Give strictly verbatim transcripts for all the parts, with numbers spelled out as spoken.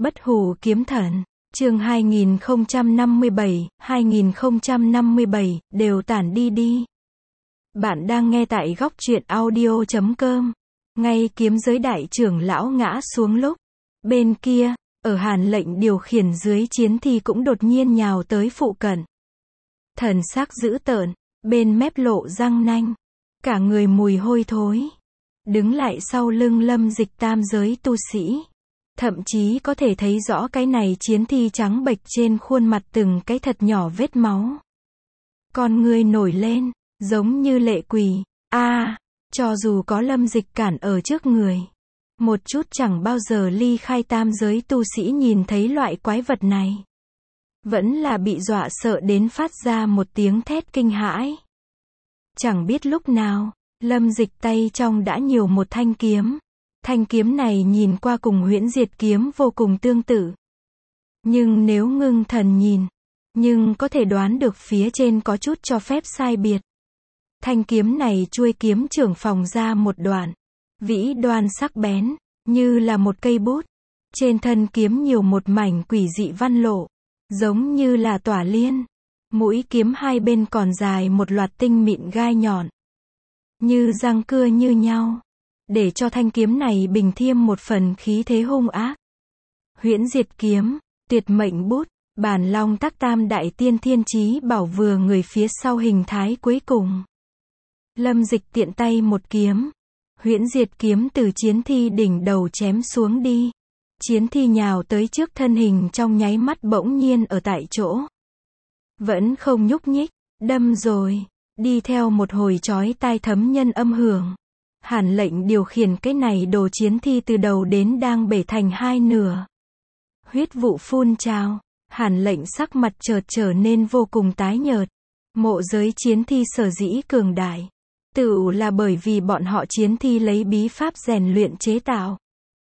Bất hủ kiếm thần, chương hai nghìn không trăm năm mươi bảy, hai nghìn không trăm năm mươi bảy, đều tản đi đi. Bạn đang nghe tại góc truyện audio chấm com. Ngay kiếm giới đại trưởng lão ngã xuống lúc, bên kia, ở Hàn lệnh điều khiển dưới chiến thi cũng đột nhiên nhào tới phụ cận. Thần sắc dữ tợn, bên mép lộ răng nanh, cả người mùi hôi thối. Đứng lại sau lưng Lâm Dịch tam giới tu sĩ. Thậm chí có thể thấy rõ cái này chiến thi trắng bệch trên khuôn mặt từng cái thật nhỏ vết máu. Con người nổi lên, giống như lệ quỷ. A, à, cho dù có Lâm Dịch cản ở trước người, một chút chẳng bao giờ ly khai tam giới tu sĩ nhìn thấy loại quái vật này, vẫn là bị dọa sợ đến phát ra một tiếng thét kinh hãi. Chẳng biết lúc nào, Lâm Dịch tay trong đã nhiều một thanh kiếm. Thanh kiếm này nhìn qua cùng huyễn diệt kiếm vô cùng tương tự. Nhưng nếu ngưng thần nhìn, nhưng có thể đoán được phía trên có chút cho phép sai biệt. Thanh kiếm này chuôi kiếm trưởng phòng ra một đoạn, vĩ đoan sắc bén, như là một cây bút. Trên thân kiếm nhiều một mảnh quỷ dị văn lộ, giống như là tỏa liên. Mũi kiếm hai bên còn dài một loạt tinh mịn gai nhọn, như răng cưa như nhau, để cho thanh kiếm này bình thêm một phần khí thế hung ác. Huyễn diệt kiếm, tuyệt mệnh bút, bản long tắc tam đại tiên thiên chí bảo vừa người phía sau hình thái cuối cùng. Lâm Dịch tiện tay một kiếm, huyễn diệt kiếm từ chiến thi đỉnh đầu chém xuống đi. Chiến thi nhào tới trước thân hình trong nháy mắt bỗng nhiên ở tại chỗ. Vẫn không nhúc nhích, đâm rồi, đi theo một hồi chói tai thấm nhân âm hưởng. Hàn lệnh điều khiển cái này đồ chiến thi từ đầu đến đang bể thành hai nửa. Huyết vụ phun trào, Hàn lệnh sắc mặt chợt trở nên vô cùng tái nhợt. Mộ giới chiến thi sở dĩ cường đại, tự là bởi vì bọn họ chiến thi lấy bí pháp rèn luyện chế tạo.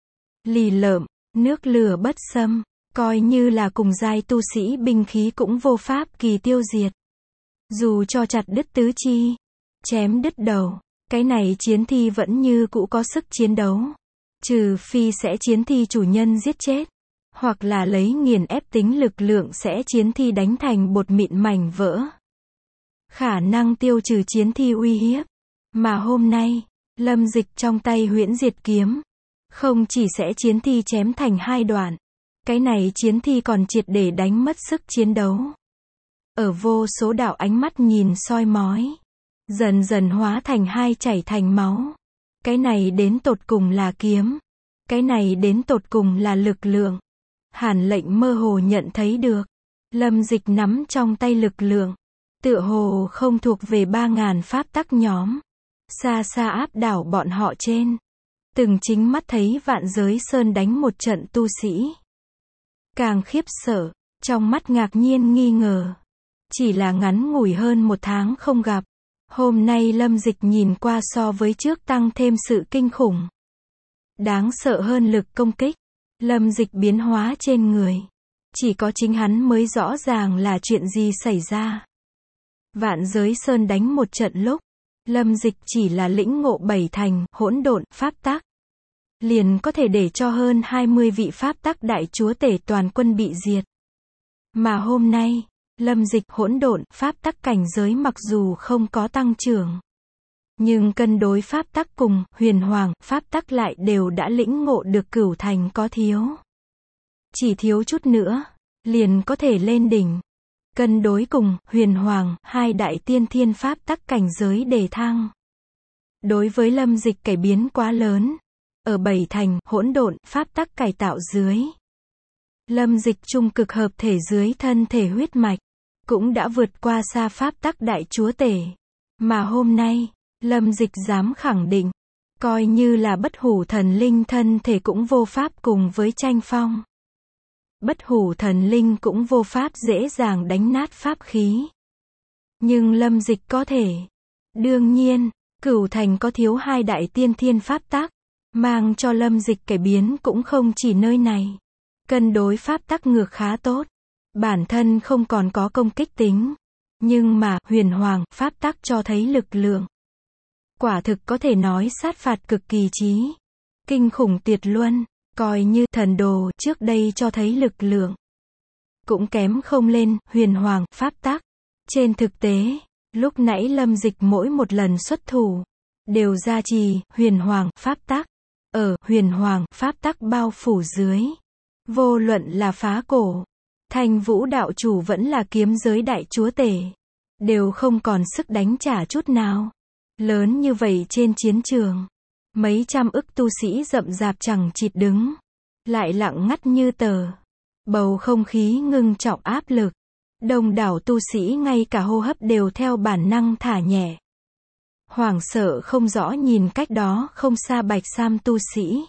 Lì lợm, nước lửa bất xâm, coi như là cùng giai tu sĩ binh khí cũng vô pháp kỳ tiêu diệt. Dù cho chặt đứt tứ chi, chém đứt đầu, cái này chiến thi vẫn như cũ có sức chiến đấu. Trừ phi sẽ chiến thi chủ nhân giết chết, hoặc là lấy nghiền ép tính lực lượng sẽ chiến thi đánh thành bột mịn mảnh vỡ. Khả năng tiêu trừ chiến thi uy hiếp. Mà hôm nay, Lâm Dịch trong tay huyễn diệt kiếm, không chỉ sẽ chiến thi chém thành hai đoạn, cái này chiến thi còn triệt để đánh mất sức chiến đấu. Ở vô số đạo ánh mắt nhìn soi mói, dần dần hóa thành hai chảy thành máu. Cái này đến tột cùng là kiếm, cái này đến tột cùng là lực lượng. Hàn lệnh mơ hồ nhận thấy được, Lâm Dịch nắm trong tay lực lượng, tựa hồ không thuộc về ba ngàn pháp tắc nhóm, xa xa áp đảo bọn họ trên. Từng chính mắt thấy vạn giới sơn đánh một trận tu sĩ, càng khiếp sợ, trong mắt ngạc nhiên nghi ngờ. Chỉ là ngắn ngủi hơn một tháng không gặp, hôm nay Lâm Dịch nhìn qua so với trước tăng thêm sự kinh khủng. Đáng sợ hơn lực công kích, Lâm Dịch biến hóa trên người. Chỉ có chính hắn mới rõ ràng là chuyện gì xảy ra. Vạn giới sơn đánh một trận lúc, Lâm Dịch chỉ là lĩnh ngộ bảy thành hỗn độn pháp tắc, liền có thể để cho hơn hai mươi vị pháp tắc đại chúa tể toàn quân bị diệt. Mà hôm nay, Lâm Dịch hỗn độn pháp tắc cảnh giới mặc dù không có tăng trưởng, nhưng cân đối pháp tắc cùng huyền hoàng pháp tắc lại đều đã lĩnh ngộ được cửu thành có thiếu. Chỉ thiếu chút nữa, liền có thể lên đỉnh. Cân đối cùng huyền hoàng, hai đại tiên thiên pháp tắc cảnh giới đề thăng. Đối với Lâm Dịch cải biến quá lớn. Ở bảy thành hỗn độn pháp tắc cải tạo dưới, Lâm Dịch trung cực hợp thể dưới thân thể huyết mạch, cũng đã vượt qua xa pháp tắc đại chúa tể. Mà hôm nay, Lâm Dịch dám khẳng định, coi như là bất hủ thần linh thân thể cũng vô pháp cùng với tranh phong. Bất hủ thần linh cũng vô pháp dễ dàng đánh nát pháp khí. Nhưng Lâm Dịch có thể. Đương nhiên, cửu thành có thiếu hai đại tiên thiên pháp tắc, mang cho Lâm Dịch cải biến cũng không chỉ nơi này. Cân đối pháp tắc ngược khá tốt, bản thân không còn có công kích tính, nhưng mà huyền hoàng pháp tắc cho thấy lực lượng. Quả thực có thể nói sát phạt cực kỳ chí, kinh khủng tuyệt luân, Coi như thần đồ trước đây cho thấy lực lượng. Cũng kém không lên, huyền hoàng, pháp tắc. Trên thực tế, lúc nãy Lâm Dịch mỗi một lần xuất thủ, đều gia trì, huyền hoàng, pháp tắc. Ở, huyền hoàng, pháp tắc bao phủ dưới. Vô luận là phá cổ, Thanh Vũ đạo chủ vẫn là kiếm giới đại chúa tể. Đều không còn sức đánh trả chút nào. Lớn như vậy trên chiến trường. Mấy trăm ức tu sĩ rậm rạp chẳng chịt đứng. Lại lặng ngắt như tờ. Bầu không khí ngưng trọng áp lực. Đông đảo tu sĩ ngay cả hô hấp đều theo bản năng thả nhẹ. Hoảng sợ không rõ nhìn cách đó không xa Bạch Sam tu sĩ.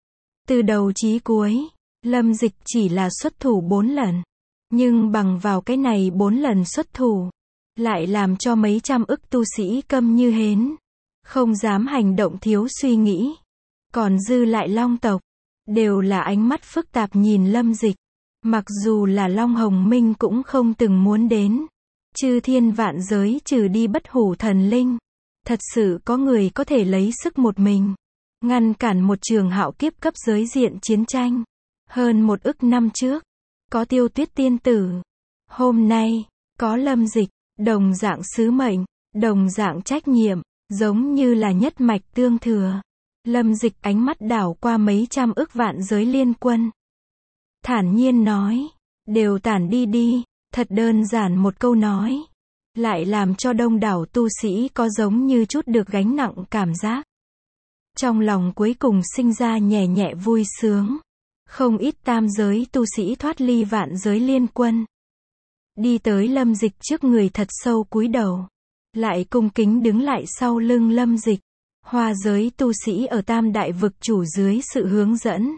Từ đầu chí cuối, Lâm Dịch chỉ là xuất thủ bốn lần. Nhưng bằng vào cái này bốn lần xuất thủ, lại làm cho mấy trăm ức tu sĩ câm như hến. Không dám hành động thiếu suy nghĩ. Còn dư lại Long tộc, đều là ánh mắt phức tạp nhìn Lâm Dịch. Mặc dù là Long Hồng Minh cũng không từng muốn đến. Chư thiên vạn giới trừ đi bất hủ thần linh. Thật sự có người có thể lấy sức một mình. Ngăn cản một trường hạo kiếp cấp giới diện chiến tranh. Hơn một ức năm trước, có Tiêu Tuyết tiên tử. Hôm nay, có Lâm Dịch, đồng dạng sứ mệnh, đồng dạng trách nhiệm, giống như là nhất mạch tương thừa. Lâm Dịch ánh mắt đảo qua mấy trăm ức vạn giới liên quân. Thản nhiên nói, đều tản đi đi, thật đơn giản một câu nói. Lại làm cho đông đảo tu sĩ có giống như chút được gánh nặng cảm giác. Trong lòng cuối cùng sinh ra nhẹ nhẹ vui sướng. Không ít tam giới tu sĩ thoát ly vạn giới liên quân. Đi tới Lâm Dịch trước người thật sâu cúi đầu. Lại cung kính đứng lại sau lưng Lâm Dịch. Hoa giới tu sĩ ở tam đại vực chủ dưới sự hướng dẫn.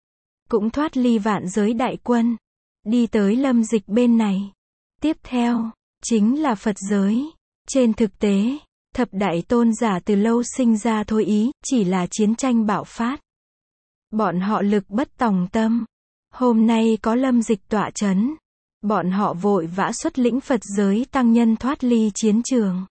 Cũng thoát ly vạn giới đại quân. Đi tới Lâm Dịch bên này. Tiếp theo, chính là Phật giới. Trên thực tế, thập đại tôn giả từ lâu sinh ra thôi ý, chỉ là chiến tranh bạo phát. Bọn họ lực bất tòng tâm. Hôm nay có Lâm Dịch tọa chấn. Bọn họ vội vã xuất lĩnh Phật giới tăng nhân thoát ly chiến trường.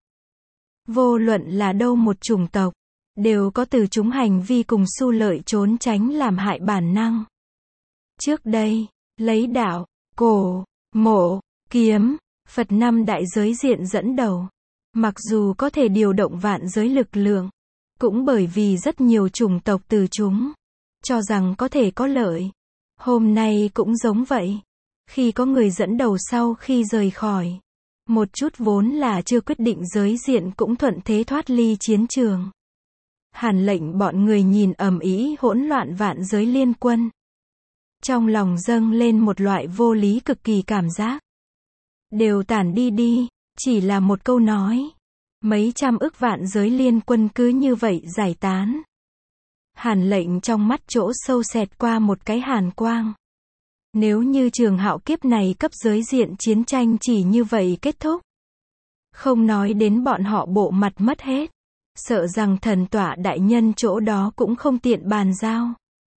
Vô luận là đâu một chủng tộc, đều có từ chúng hành vi cùng xu lợi trốn tránh làm hại bản năng. Trước đây, lấy đạo, cổ, mộ, kiếm, Phật năm đại giới diện dẫn đầu. Mặc dù có thể điều động vạn giới lực lượng, cũng bởi vì rất nhiều chủng tộc từ chúng cho rằng có thể có lợi. Hôm nay cũng giống vậy. Khi có người dẫn đầu sau khi rời khỏi, một chút vốn là chưa quyết định giới diện cũng thuận thế thoát ly chiến trường. Hàn lệnh bọn người nhìn ầm ĩ hỗn loạn vạn giới liên quân. Trong lòng dâng lên một loại vô lý cực kỳ cảm giác. Đều tản đi đi, chỉ là một câu nói. Mấy trăm ức vạn giới liên quân cứ như vậy giải tán. Hàn lệnh trong mắt chỗ sâu xẹt qua một cái hàn quang. Nếu như trường hạo kiếp này cấp giới diện chiến tranh chỉ như vậy kết thúc. Không nói đến bọn họ bộ mặt mất hết. Sợ rằng thần tọa đại nhân chỗ đó cũng không tiện bàn giao.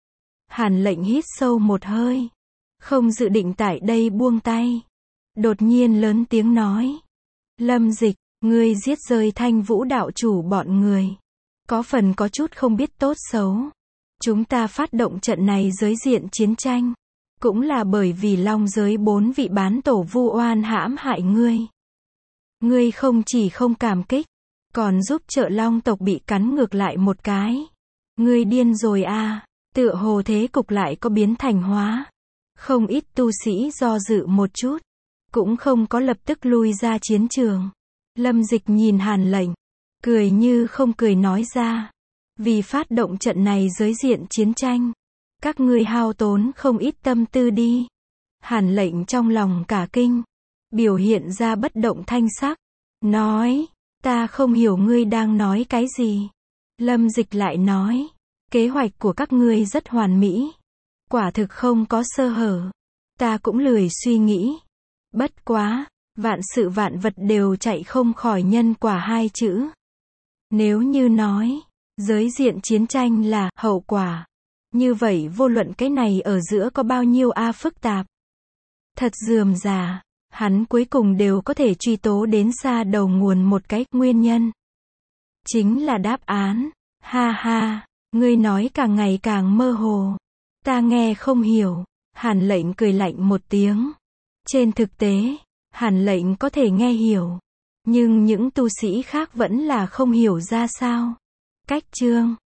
Hàn lệnh hít sâu một hơi. Không dự định tại đây buông tay. Đột nhiên lớn tiếng nói. Lâm Dịch, ngươi giết rơi Thanh Vũ đạo chủ bọn người. Có phần có chút không biết tốt xấu. Chúng ta phát động trận này giới diện chiến tranh. Cũng là bởi vì long giới bốn vị bán tổ vu oan hãm hại ngươi. Ngươi không chỉ không cảm kích, còn giúp trợ long tộc bị cắn ngược lại một cái. Ngươi điên rồi à, tựa hồ thế cục lại có biến thành hóa. Không ít tu sĩ do dự một chút, cũng không có lập tức lui ra chiến trường. Lâm Dịch nhìn Hàn lệnh, cười như không cười nói ra. Vì phát động trận này giới diện chiến tranh, các ngươi hao tốn không ít tâm tư đi. Hàn lệnh trong lòng cả kinh, biểu hiện ra bất động thanh sắc, nói, ta không hiểu ngươi đang nói cái gì. Lâm Dịch lại nói, kế hoạch của các ngươi rất hoàn mỹ, quả thực không có sơ hở. Ta cũng lười suy nghĩ. Bất quá, vạn sự vạn vật đều chạy không khỏi nhân quả hai chữ. Nếu như nói, giới diện chiến tranh là hậu quả, như vậy vô luận cái này ở giữa có bao nhiêu a phức tạp. Thật rườm rà, hắn cuối cùng đều có thể truy tố đến xa đầu nguồn một cái nguyên nhân. Chính là đáp án. Ha ha, ngươi nói càng ngày càng mơ hồ. Ta nghe không hiểu. Hàn Lệnh cười lạnh một tiếng. Trên thực tế, Hàn Lệnh có thể nghe hiểu. Nhưng những tu sĩ khác vẫn là không hiểu ra sao. Cách chương